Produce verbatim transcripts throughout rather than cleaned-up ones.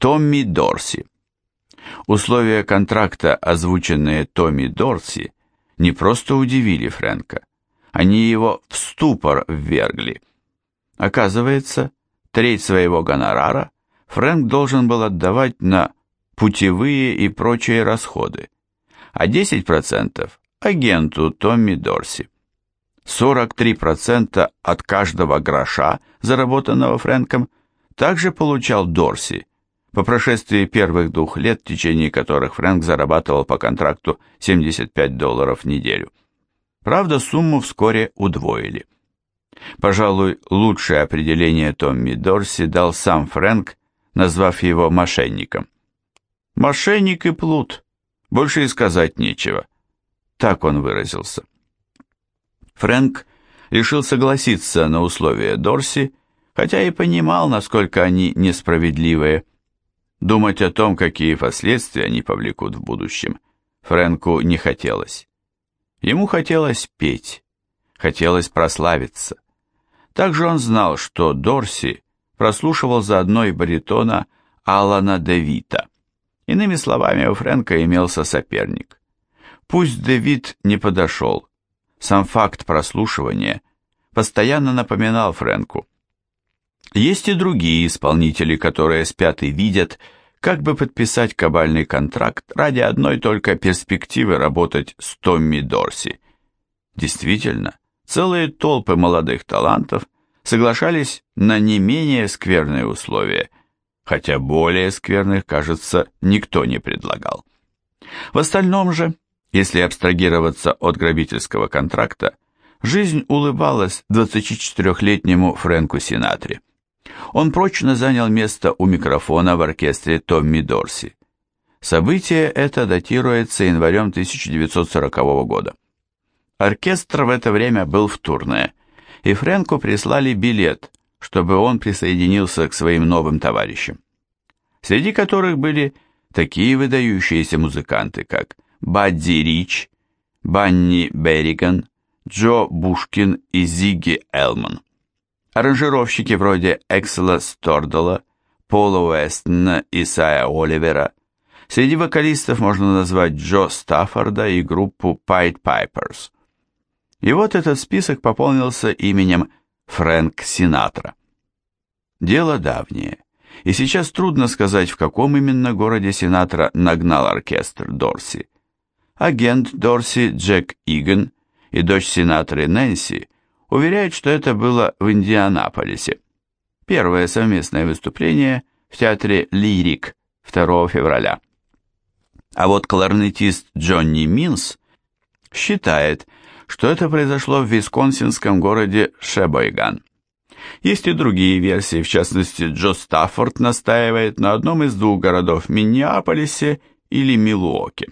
Томми Дорси. Условия контракта, озвученные Томми Дорси, не просто удивили Фрэнка, они его в ступор ввергли. Оказывается, треть своего гонорара Фрэнк должен был отдавать на путевые и прочие расходы, а десять процентов агенту Томми Дорси. сорок три процента от каждого гроша, заработанного Фрэнком, также получал Дорси, по прошествии первых двух лет, в течение которых Фрэнк зарабатывал по контракту семьдесят пять долларов в неделю. Правда, сумму вскоре удвоили. Пожалуй, лучшее определение Томми Дорси дал сам Фрэнк, назвав его мошенником. «Мошенник и плут, больше и сказать нечего», так он выразился. Фрэнк решил согласиться на условия Дорси, хотя и понимал, насколько они несправедливые. Думать о том, какие последствия они повлекут в будущем, Фрэнку не хотелось. Ему хотелось петь, хотелось прославиться. Также он знал, что Дорси прослушивал заодно и баритона Алана Девита. Иными словами, у Фрэнка имелся соперник. Пусть Девит не подошел, сам факт прослушивания постоянно напоминал Фрэнку. Есть и другие исполнители, которые спят и видят, как бы подписать кабальный контракт ради одной только перспективы работать с Томми Дорси. Действительно, целые толпы молодых талантов соглашались на не менее скверные условия, хотя более скверных, кажется, никто не предлагал. В остальном же, если абстрагироваться от грабительского контракта, жизнь улыбалась двадцатичетырехлетнему Фрэнку Синатре. Он прочно занял место у микрофона в оркестре Томми Дорси. Событие это датируется январем тысяча девятьсот сорокового года. Оркестр в это время был в турне, и Фрэнку прислали билет, чтобы он присоединился к своим новым товарищам, среди которых были такие выдающиеся музыканты, как Бадди Рич, Банни Берриган, Джо Бушкин и Зигги Элман. Аранжировщики вроде Эксела Стордала, Пола Уэстона и Сая Оливера. Среди вокалистов можно назвать Джо Стаффорда и группу Pied Pipers. И вот этот список пополнился именем Фрэнк Синатра. Дело давнее, и сейчас трудно сказать, в каком именно городе Синатра нагнал оркестр Дорси. Агент Дорси Джек Иган и дочь Синатры Нэнси уверяют, что это было в Индианаполисе. Первое совместное выступление в театре «Лирик» второго февраля. А вот кларнетист Джонни Минс считает, что это произошло в висконсинском городе Шебойган. Есть и другие версии, в частности, Джо Стаффорд настаивает на одном из двух городов в Миннеаполисе или Милуоке.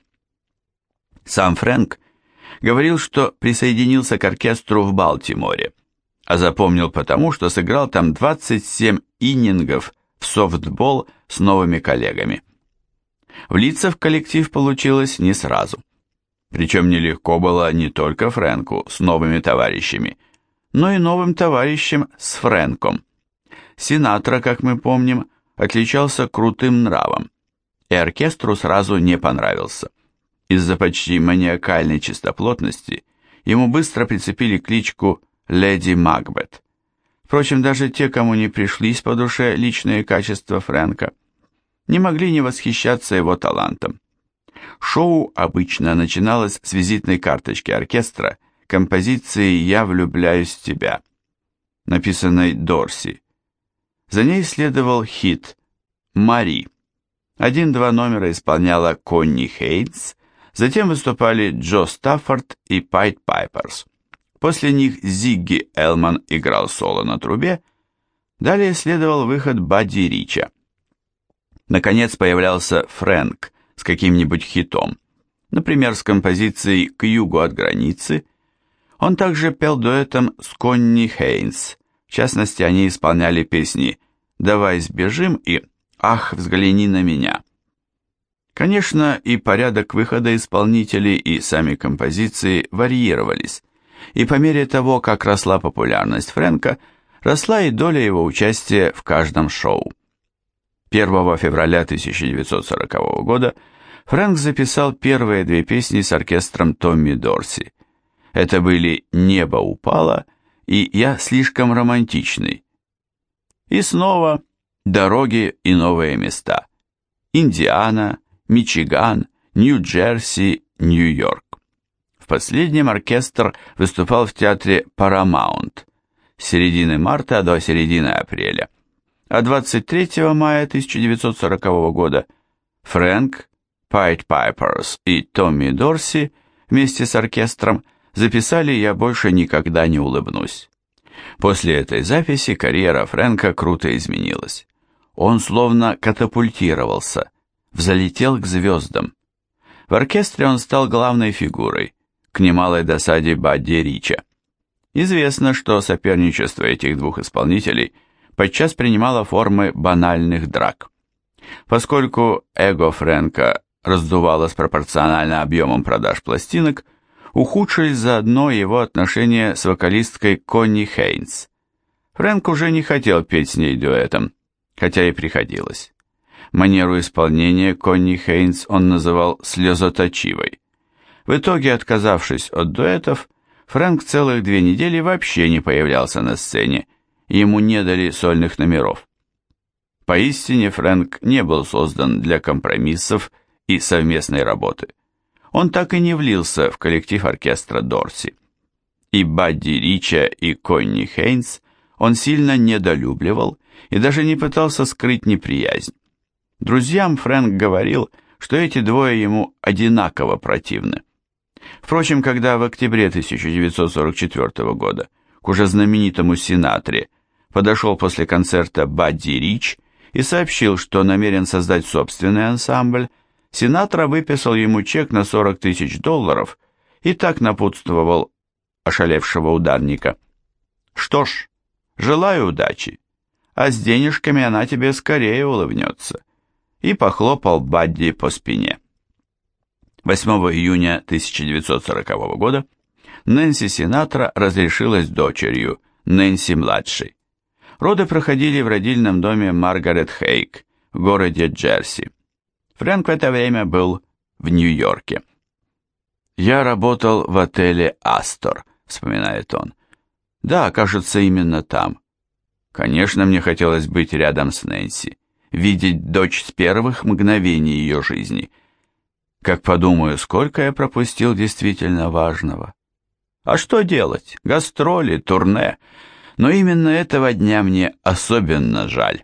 Сам Фрэнк говорил, что присоединился к оркестру в Балтиморе, а запомнил потому, что сыграл там двадцать семь иннингов в софтбол с новыми коллегами. Влиться в коллектив получилось не сразу. Причем нелегко было не только Фрэнку с новыми товарищами, но и новым товарищем с Фрэнком. Синатра, как мы помним, отличался крутым нравом, и оркестру сразу не понравился. Из-за почти маниакальной чистоплотности ему быстро прицепили кличку «Леди Макбет». Впрочем, даже те, кому не пришлись по душе личные качества Фрэнка, не могли не восхищаться его талантом. Шоу обычно начиналось с визитной карточки оркестра композиции «Я влюбляюсь в тебя», написанной Дорси. За ней следовал хит «Мари». Один-два номера исполняла Конни Хейнс, затем выступали Джо Стаффорд и Pied Pipers. После них Зигги Элман играл соло на трубе, далее следовал выход Бадди Рича. Наконец появлялся Фрэнк с каким-нибудь хитом, например, с композицией «К югу от границы». Он также пел дуэтом с Конни Хейнс, в частности, они исполняли песни «Давай сбежим» и «Ах, взгляни на меня». Конечно, и порядок выхода исполнителей, и сами композиции варьировались, и по мере того, как росла популярность Фрэнка, росла и доля его участия в каждом шоу. первого февраля тысяча девятьсот сорокового года Фрэнк записал первые две песни с оркестром Томми Дорси. Это были «Небо упало» и «Я слишком романтичный». И снова дороги и новые места. Индиана, Мичиган, Нью-Джерси, Нью-Йорк. В последнем оркестр выступал в театре Paramount с середины марта до середины апреля. А двадцать третьего мая тысяча девятьсот сорокового года Фрэнк, Пайт Пайперс и Томми Дорси вместе с оркестром записали «Я больше никогда не улыбнусь». После этой записи карьера Фрэнка круто изменилась. Он словно катапультировался, взлетел к звездам. В оркестре он стал главной фигурой, к немалой досаде Бадди Рича. Известно, что соперничество этих двух исполнителей подчас принимало формы банальных драк. Поскольку эго Фрэнка раздувалось пропорционально объемам продаж пластинок, ухудшились заодно его отношения с вокалисткой Конни Хейнс. Фрэнк уже не хотел петь с ней дуэтом, хотя и приходилось. Манеру исполнения Конни Хейнс он называл слезоточивой. В итоге, отказавшись от дуэтов, Фрэнк целых две недели вообще не появлялся на сцене, ему не дали сольных номеров. Поистине Фрэнк не был создан для компромиссов и совместной работы. Он так и не влился в коллектив оркестра Дорси. И Бадди Рича, и Конни Хейнс он сильно недолюбливал и даже не пытался скрыть неприязнь. Друзьям Фрэнк говорил, что эти двое ему одинаково противны. Впрочем, когда в октябре тысяча девятьсот сорок четвёртого года к уже знаменитому Синатре подошел после концерта Бадди Рич и сообщил, что намерен создать собственный ансамбль, Синатра выписал ему чек на сорок тысяч долларов и так напутствовал ошалевшего ударника. «Что ж, желаю удачи, а с денежками она тебе скорее улыбнется», и похлопал Бадди по спине. восьмого июня тысяча девятьсот сорокового года Нэнси Синатра разрешилась дочерью, Нэнси-младшей. Роды проходили в родильном доме Маргарет Хейк в городе Джерси. Фрэнк в это время был в Нью-Йорке. «Я работал в отеле «Астор», — вспоминает он. «Да, кажется, именно там. Конечно, мне хотелось быть рядом с Нэнси, видеть дочь с первых мгновений ее жизни. Как подумаю, сколько я пропустил действительно важного. А что делать? Гастроли, турне. Но именно этого дня мне особенно жаль».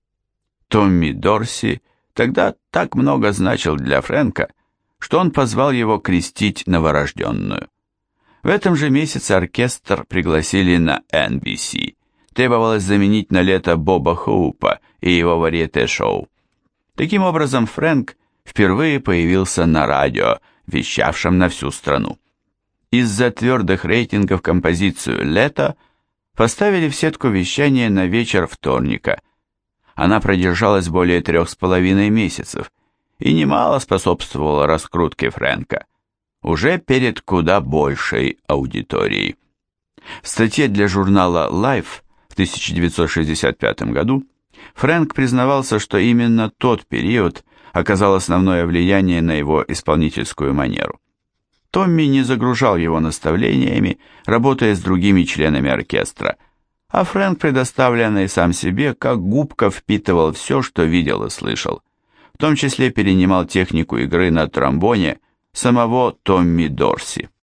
Томми Дорси тогда так много значил для Фрэнка, что он позвал его крестить новорожденную. В этом же месяце оркестр пригласили на эн би си. Требовалось заменить на лето Боба Хоупа и его варьете-шоу. Таким образом, Фрэнк впервые появился на радио, вещавшем на всю страну. Из-за твердых рейтингов композицию «Лето» поставили в сетку вещания на вечер вторника. Она продержалась более трех с половиной месяцев и немало способствовала раскрутке Фрэнка, уже перед куда большей аудиторией. В статье для журнала Life в тысяча девятьсот шестьдесят пятом году Фрэнк признавался, что именно тот период оказал основное влияние на его исполнительскую манеру. Томми не загружал его наставлениями, работая с другими членами оркестра, а Фрэнк, предоставленный сам себе, как губка впитывал все, что видел и слышал, в том числе перенимал технику игры на тромбоне самого Томми Дорси.